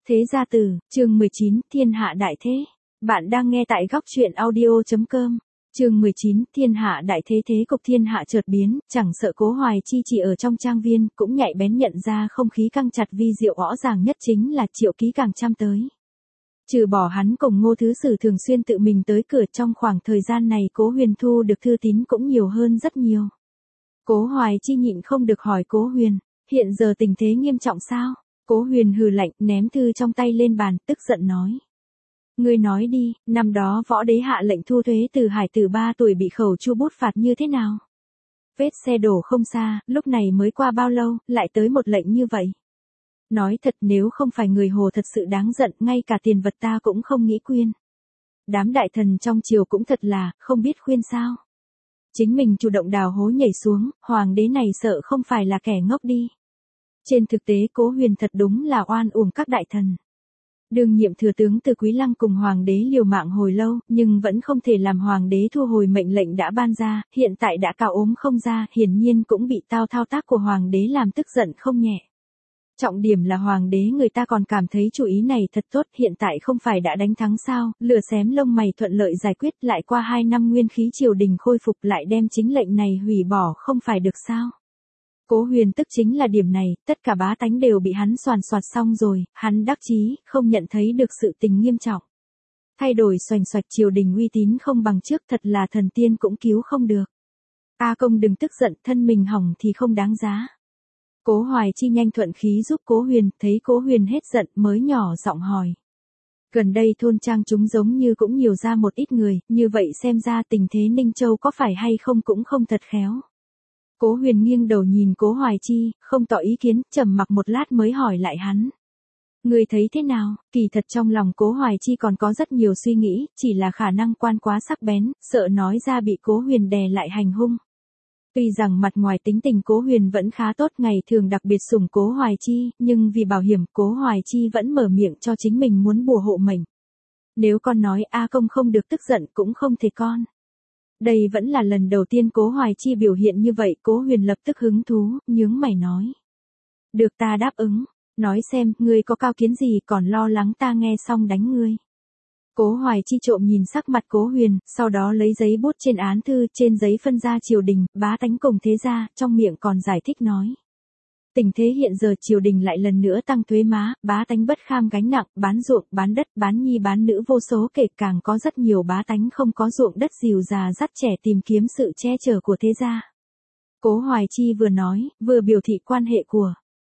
Thế gia tử, chương 19, thiên hạ đại thế. Bạn đang nghe tại góc truyện audio.com. Chương 19, thiên hạ đại thế. Thế cục thiên hạ chợt biến, chẳng sợ Cố Hoài Chi chỉ ở trong trang viên, cũng nhạy bén nhận ra không khí căng chặt vi diệu rõ ràng nhất chính là Triệu Ký càng trăm tới. Trừ bỏ hắn cùng Ngô Thứ Sử thường xuyên tự mình tới cửa, trong khoảng thời gian này Cố Huyền thu được thư tín cũng nhiều hơn rất nhiều. Cố Hoài Chi nhịn không được hỏi Cố Huyền, hiện giờ tình thế nghiêm trọng sao? Cố Huyền hừ lạnh, ném thư trong tay lên bàn, tức giận nói. Ngươi nói đi, năm đó võ đế hạ lệnh thu thuế từ hải tử 3 tuổi bị khẩu chu bút phạt như thế nào? Vết xe đổ không xa, lúc này mới qua bao lâu, lại tới một lệnh như vậy. Nói thật, nếu không phải người Hồ thật sự đáng giận, ngay cả tiền vật ta cũng không nghĩ quyên. Đám đại thần trong triều cũng thật là, không biết khuyên sao. Chính mình chủ động đào hố nhảy xuống, hoàng đế này sợ không phải là kẻ ngốc đi. Trên thực tế Cố Huyền thật đúng là oan uổng các đại thần. Đương nhiệm thừa tướng Từ Quý Lăng cùng hoàng đế liều mạng hồi lâu, nhưng vẫn không thể làm hoàng đế thu hồi mệnh lệnh đã ban ra, hiện tại đã cao ốm không ra, hiển nhiên cũng bị thao tác của hoàng đế làm tức giận không nhẹ. Trọng điểm là hoàng đế người ta còn cảm thấy chủ ý này thật tốt, hiện tại không phải đã đánh thắng sao, lửa xém lông mày thuận lợi giải quyết, lại qua 2 năm nguyên khí triều đình khôi phục, lại đem chính lệnh này hủy bỏ không phải được sao. Cố Huyền tức chính là điểm này, tất cả bá tánh đều bị hắn soàn soạt xong rồi, hắn đắc chí, không nhận thấy được sự tình nghiêm trọng. Thay đổi xoành xoạch triều đình uy tín không bằng trước, thật là thần tiên cũng cứu không được. A Công đừng tức giận, thân mình hỏng thì không đáng giá. Cố Hoài Chi nhanh thuận khí giúp Cố Huyền, thấy Cố Huyền hết giận mới nhỏ giọng hỏi. Gần đây thôn trang chúng giống như cũng nhiều ra một ít người, như vậy xem ra tình thế Ninh Châu có phải hay không cũng không thật khéo. Cố Huyền nghiêng đầu nhìn Cố Hoài Chi, không tỏ ý kiến, trầm mặc một lát mới hỏi lại hắn. Người thấy thế nào? Kỳ thật trong lòng Cố Hoài Chi còn có rất nhiều suy nghĩ, chỉ là khả năng quan quá sắc bén, sợ nói ra bị Cố Huyền đè lại hành hung. Tuy rằng mặt ngoài tính tình Cố Huyền vẫn khá tốt, ngày thường đặc biệt sủng Cố Hoài Chi, nhưng vì bảo hiểm Cố Hoài Chi vẫn mở miệng cho chính mình muốn bùa hộ mệnh. Nếu con nói A Công không được tức giận cũng không thể con. Đây vẫn là lần đầu tiên Cố Hoài Chi biểu hiện như vậy, Cố Huyền lập tức hứng thú, nhướng mày nói. Được, ta đáp ứng, nói xem, ngươi có cao kiến gì còn lo lắng ta nghe xong đánh ngươi. Cố Hoài Chi trộm nhìn sắc mặt Cố Huyền, sau đó lấy giấy bút trên án thư, trên giấy phân ra triều đình, bá tánh cùng thế gia, trong miệng còn giải thích nói. Tình thế hiện giờ triều đình lại lần nữa tăng thuế má, bá tánh bất kham gánh nặng, bán ruộng, bán đất, bán nhi bán nữ vô số kể, càng có rất nhiều bá tánh không có ruộng đất, dìu già dắt trẻ tìm kiếm sự che chở của thế gia. Cố Hoài Chi vừa nói, vừa biểu thị quan hệ của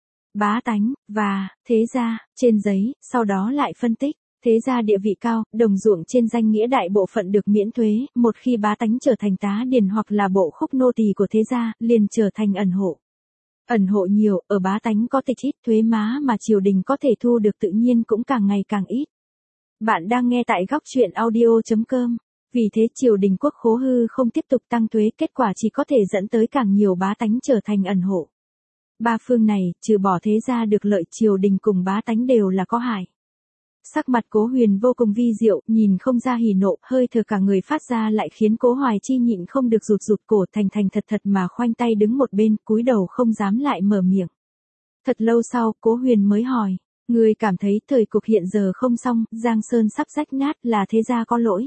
bá tánh và thế gia trên giấy, sau đó lại phân tích. Thế gia địa vị cao, đồng ruộng trên danh nghĩa đại bộ phận được miễn thuế, một khi bá tánh trở thành tá điền hoặc là bộ khúc nô tỳ của thế gia, liền trở thành ẩn hộ. Ẩn hộ nhiều, ở bá tánh có tịch ít, thuế má mà triều đình có thể thu được tự nhiên cũng càng ngày càng ít. Bạn đang nghe tại góc truyện audio.com. Vì thế triều đình quốc khố hư không tiếp tục tăng thuế, kết quả chỉ có thể dẫn tới càng nhiều bá tánh trở thành ẩn hộ. Ba phương này, trừ bỏ thế gia được lợi, triều đình cùng bá tánh đều là có hại. Sắc mặt Cố Huyền vô cùng vi diệu, nhìn không ra hỉ nộ, hơi thở cả người phát ra lại khiến Cố Hoài Chi nhịn không được rụt rụt cổ, thành thành thật thật mà khoanh tay đứng một bên, cúi đầu không dám lại mở miệng. Thật lâu sau, Cố Huyền mới hỏi, người cảm thấy thời cục hiện giờ không xong, Giang Sơn sắp rách nát, là thế gia có lỗi.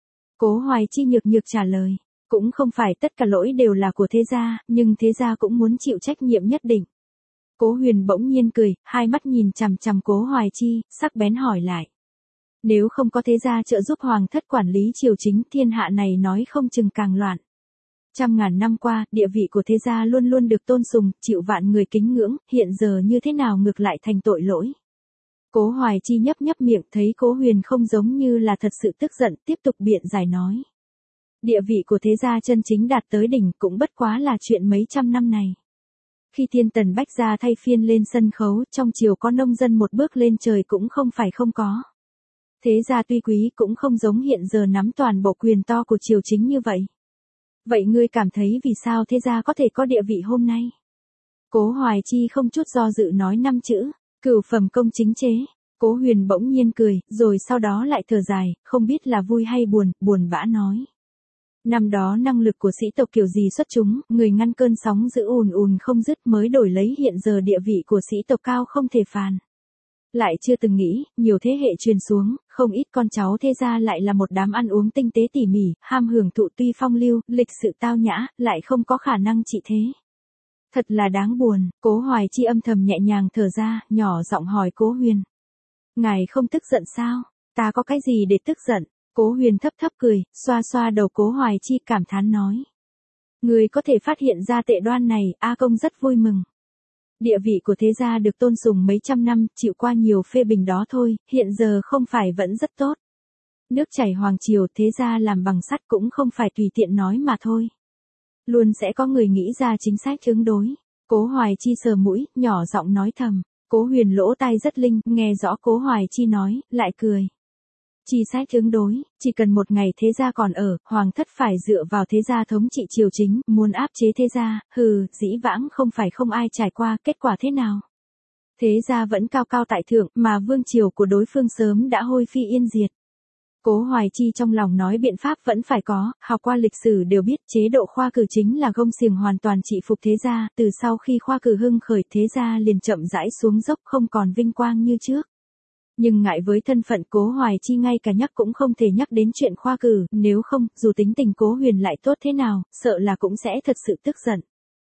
Cố Hoài Chi nhược nhược trả lời, cũng không phải tất cả lỗi đều là của thế gia, nhưng thế gia cũng muốn chịu trách nhiệm nhất định. Cố Huyền bỗng nhiên cười, hai mắt nhìn chằm chằm Cố Hoài Chi, sắc bén hỏi lại. Nếu không có thế gia trợ giúp hoàng thất quản lý triều chính, thiên hạ này nói không chừng càng loạn. Trăm ngàn năm qua, địa vị của thế gia luôn luôn được tôn sùng, chịu vạn người kính ngưỡng, hiện giờ như thế nào ngược lại thành tội lỗi. Cố Hoài Chi nhấp nhấp miệng, thấy Cố Huyền không giống như là thật sự tức giận, tiếp tục biện giải nói. Địa vị của thế gia chân chính đạt tới đỉnh cũng bất quá là chuyện mấy trăm năm này. Khi Thiên Tần Bách gia thay phiên lên sân khấu, trong triều có nông dân một bước lên trời cũng không phải không có. Thế gia tuy quý cũng không giống hiện giờ nắm toàn bộ quyền to của triều chính như vậy. Vậy ngươi cảm thấy vì sao thế gia có thể có địa vị hôm nay? Cố Hoài Chi không chút do dự nói 5 chữ, cửu phẩm công chính chế. Cố Huyền bỗng nhiên cười, rồi sau đó lại thở dài, không biết là vui hay buồn, buồn bã nói. Năm đó năng lực của sĩ tộc kiểu gì xuất chúng, người ngăn cơn sóng dữ ùn ùn không dứt mới đổi lấy hiện giờ địa vị của sĩ tộc cao không thể phàn. Lại chưa từng nghĩ, nhiều thế hệ truyền xuống, không ít con cháu thế gia lại là một đám ăn uống tinh tế tỉ mỉ, ham hưởng thụ tuy phong lưu, lịch sự tao nhã, lại không có khả năng trị thế. Thật là đáng buồn, Cố Hoài Chi âm thầm nhẹ nhàng thở ra, nhỏ giọng hỏi Cố Huyền. Ngài không tức giận sao? Ta có cái gì để tức giận? Cố Huyền thấp thấp cười, xoa xoa đầu Cố Hoài Chi cảm thán nói. Người có thể phát hiện ra tệ đoan này, A Công rất vui mừng. Địa vị của thế gia được tôn sùng mấy trăm năm, chịu qua nhiều phê bình đó thôi, hiện giờ không phải vẫn rất tốt. Nước chảy hoàng triều thế gia làm bằng sắt cũng không phải tùy tiện nói mà thôi. Luôn sẽ có người nghĩ ra chính sách ứng đối. Cố Hoài Chi sờ mũi, nhỏ giọng nói thầm. Cố Huyền lỗ tai rất linh, nghe rõ Cố Hoài Chi nói, lại cười. Chi sách ứng đối, chỉ cần một ngày thế gia còn ở, hoàng thất phải dựa vào thế gia thống trị triều chính, muốn áp chế thế gia, dĩ vãng không phải không ai trải qua, kết quả thế nào? Thế gia vẫn cao cao tại thượng, mà vương triều của đối phương sớm đã hôi phi yên diệt. Cố Hoài Chi trong lòng nói biện pháp vẫn phải có, học qua lịch sử đều biết chế độ khoa cử chính là gông xiềng hoàn toàn trị phục thế gia, từ sau khi khoa cử hưng khởi thế gia liền chậm rãi xuống dốc không còn vinh quang như trước. Nhưng ngại với thân phận Cố Hoài Chi ngay cả nhắc cũng không thể nhắc đến chuyện khoa cử, nếu không, dù tính tình Cố Huyền lại tốt thế nào, sợ là cũng sẽ thật sự tức giận.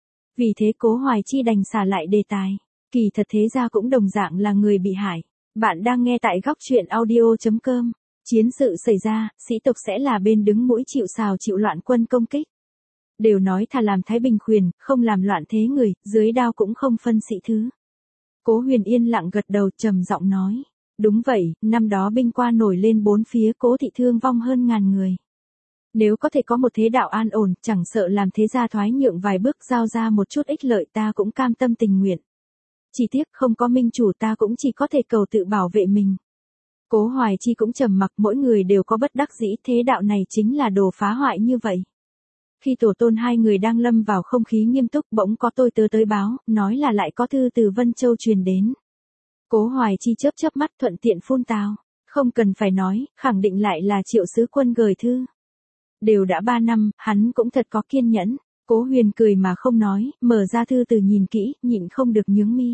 Vì thế Cố Hoài Chi đành xả lại đề tài. Kỳ thật thế gia cũng đồng dạng là người bị hại. Bạn đang nghe tại góc truyện audio.com. Chiến sự xảy ra, sĩ tộc sẽ là bên đứng mũi chịu sào chịu loạn quân công kích. Đều nói thà làm thái bình khuyển, không làm loạn thế người, dưới đao cũng không phân sĩ thứ. Cố Huyền yên lặng gật đầu trầm giọng nói. Đúng vậy, năm đó binh qua nổi lên bốn phía, Cố thị thương vong hơn ngàn người. Nếu có thể có một thế đạo an ổn, chẳng sợ làm thế gia thoái nhượng vài bước giao ra một chút ích lợi ta cũng cam tâm tình nguyện. Chỉ tiếc không có minh chủ ta cũng chỉ có thể cầu tự bảo vệ mình. Cố Hoài Chi cũng trầm mặc, mỗi người đều có bất đắc dĩ, thế đạo này chính là đồ phá hoại như vậy. Khi tổ tôn hai người đang lâm vào không khí nghiêm túc bỗng có tôi tớ tới báo, nói là lại có thư từ Vân Châu truyền đến. Cố Hoài Chi chớp chớp mắt thuận tiện phun tào. Không cần phải nói, khẳng định lại là Triệu sứ quân gửi thư. Đều đã 3 năm, hắn cũng thật có kiên nhẫn. Cố Huyền cười mà không nói, mở ra thư từ nhìn kỹ, nhịn không được nhướng mi.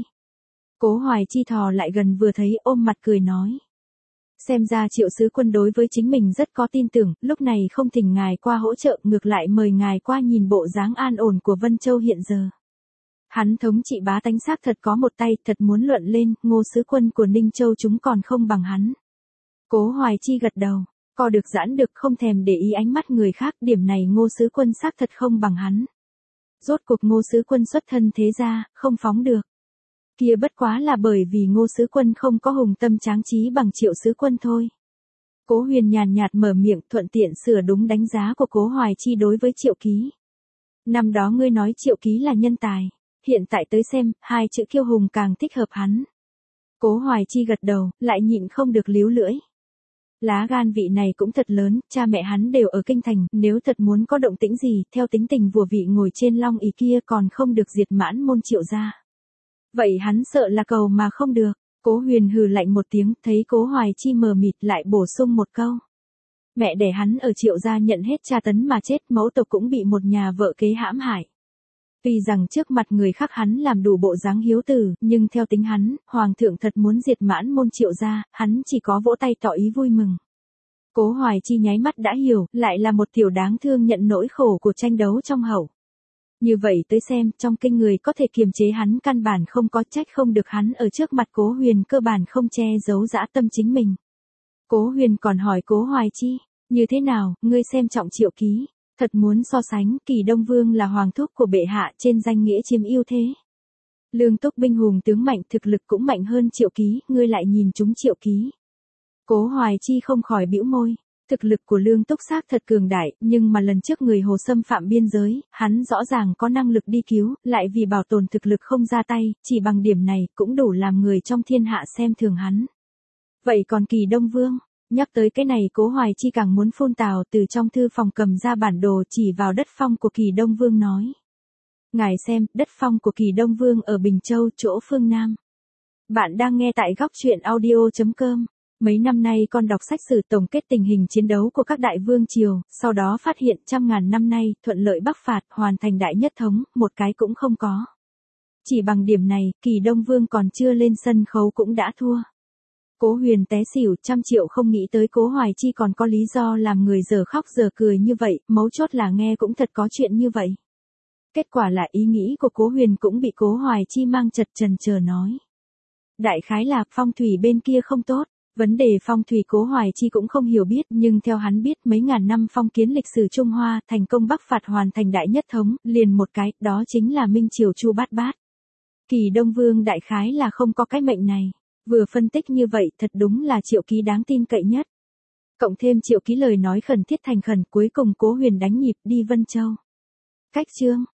Cố Hoài Chi thò lại gần vừa thấy ôm mặt cười nói. Xem ra Triệu sứ quân đối với chính mình rất có tin tưởng, lúc này không thỉnh ngài qua hỗ trợ, ngược lại mời ngài qua nhìn bộ dáng an ổn của Vân Châu hiện giờ. Hắn thống trị bá tánh xác thật có một tay, thật muốn luận lên, Ngô sứ quân của Ninh Châu chúng còn không bằng hắn. Cố Hoài Chi gật đầu, co được giãn được không thèm để ý ánh mắt người khác, điểm này Ngô sứ quân xác thật không bằng hắn. Rốt cuộc Ngô sứ quân xuất thân thế gia, không phóng được. Kia bất quá là bởi vì Ngô sứ quân không có hùng tâm tráng trí bằng Triệu sứ quân thôi. Cố Huyền nhàn nhạt mở miệng thuận tiện sửa đúng đánh giá của Cố Hoài Chi đối với Triệu Ký. Năm đó ngươi nói Triệu Ký là nhân tài, hiện tại tới xem, hai chữ kiêu hùng càng thích hợp hắn. Cố Hoài Chi gật đầu, lại nhịn không được líu lưỡi. Lá gan vị này cũng thật lớn, cha mẹ hắn đều ở kinh thành, nếu thật muốn có động tĩnh gì, theo tính tình vua vị ngồi trên long ỷ kia còn không được diệt mãn môn Triệu gia. Vậy hắn sợ là cầu mà không được. Cố Huyền hừ lạnh một tiếng, thấy Cố Hoài Chi mờ mịt lại bổ sung một câu. Mẹ đẻ hắn ở Triệu gia nhận hết tra tấn mà chết, mẫu tộc cũng bị một nhà vợ kế hãm hại. Tuy rằng trước mặt người khác hắn làm đủ bộ dáng hiếu tử, nhưng theo tính hắn, hoàng thượng thật muốn diệt mãn môn Triệu gia, hắn chỉ có vỗ tay tỏ ý vui mừng. Cố Hoài Chi nháy mắt đã hiểu, lại là một tiểu đáng thương nhận nỗi khổ của tranh đấu trong hậu. Như vậy tới xem, trong kinh người có thể kiềm chế hắn căn bản không có, trách không được hắn ở trước mặt Cố Huyền cơ bản không che giấu dã tâm chính mình. Cố Huyền còn hỏi Cố Hoài Chi, như thế nào, ngươi xem trọng Triệu Ký, thật muốn so sánh, Kỳ Đông Vương là hoàng thúc của bệ hạ trên danh nghĩa chiếm ưu thế. Lương túc binh hùng tướng mạnh, thực lực cũng mạnh hơn Triệu Ký, ngươi lại nhìn chúng Triệu Ký. Cố Hoài Chi không khỏi bĩu môi. Thực lực của Lương Túc xác thật cường đại, nhưng mà lần trước người Hồ xâm phạm biên giới, hắn rõ ràng có năng lực đi cứu, lại vì bảo tồn thực lực không ra tay, chỉ bằng điểm này cũng đủ làm người trong thiên hạ xem thường hắn. Vậy còn Kỳ Đông Vương, nhắc tới cái này Cố Hoài Chi càng muốn phun tào, từ trong thư phòng cầm ra bản đồ chỉ vào đất phong của Kỳ Đông Vương nói. Ngài xem, đất phong của Kỳ Đông Vương ở Bình Châu, chỗ phương Nam. Bạn đang nghe tại góc truyện audio.com. Mấy năm nay con đọc sách sử tổng kết tình hình chiến đấu của các đại vương triều, sau đó phát hiện trăm ngàn năm nay, thuận lợi bắc phạt, hoàn thành đại nhất thống, một cái cũng không có. Chỉ bằng điểm này, Kỳ Đông Vương còn chưa lên sân khấu cũng đã thua. Cố Huyền té xỉu, 100 triệu không nghĩ tới Cố Hoài Chi còn có lý do làm người giờ khóc giờ cười như vậy, mấu chốt là nghe cũng thật có chuyện như vậy. Kết quả là ý nghĩ của Cố Huyền cũng bị Cố Hoài Chi mang chật chần chờ nói. Đại khái là phong thủy bên kia không tốt. Vấn đề phong thủy Cố Hoài Chi cũng không hiểu biết, nhưng theo hắn biết mấy ngàn năm phong kiến lịch sử Trung Hoa, thành công Bắc phạt hoàn thành đại nhất thống, liền một cái, đó chính là Minh Triều Chu Bát Bát. Kỳ Đông Vương đại khái là không có cái mệnh này. Vừa phân tích như vậy thật đúng là Triệu Ký đáng tin cậy nhất. Cộng thêm Triệu Ký lời nói khẩn thiết thành khẩn, cuối cùng Cố Huyền đánh nhịp đi Vân Châu. Cách chương.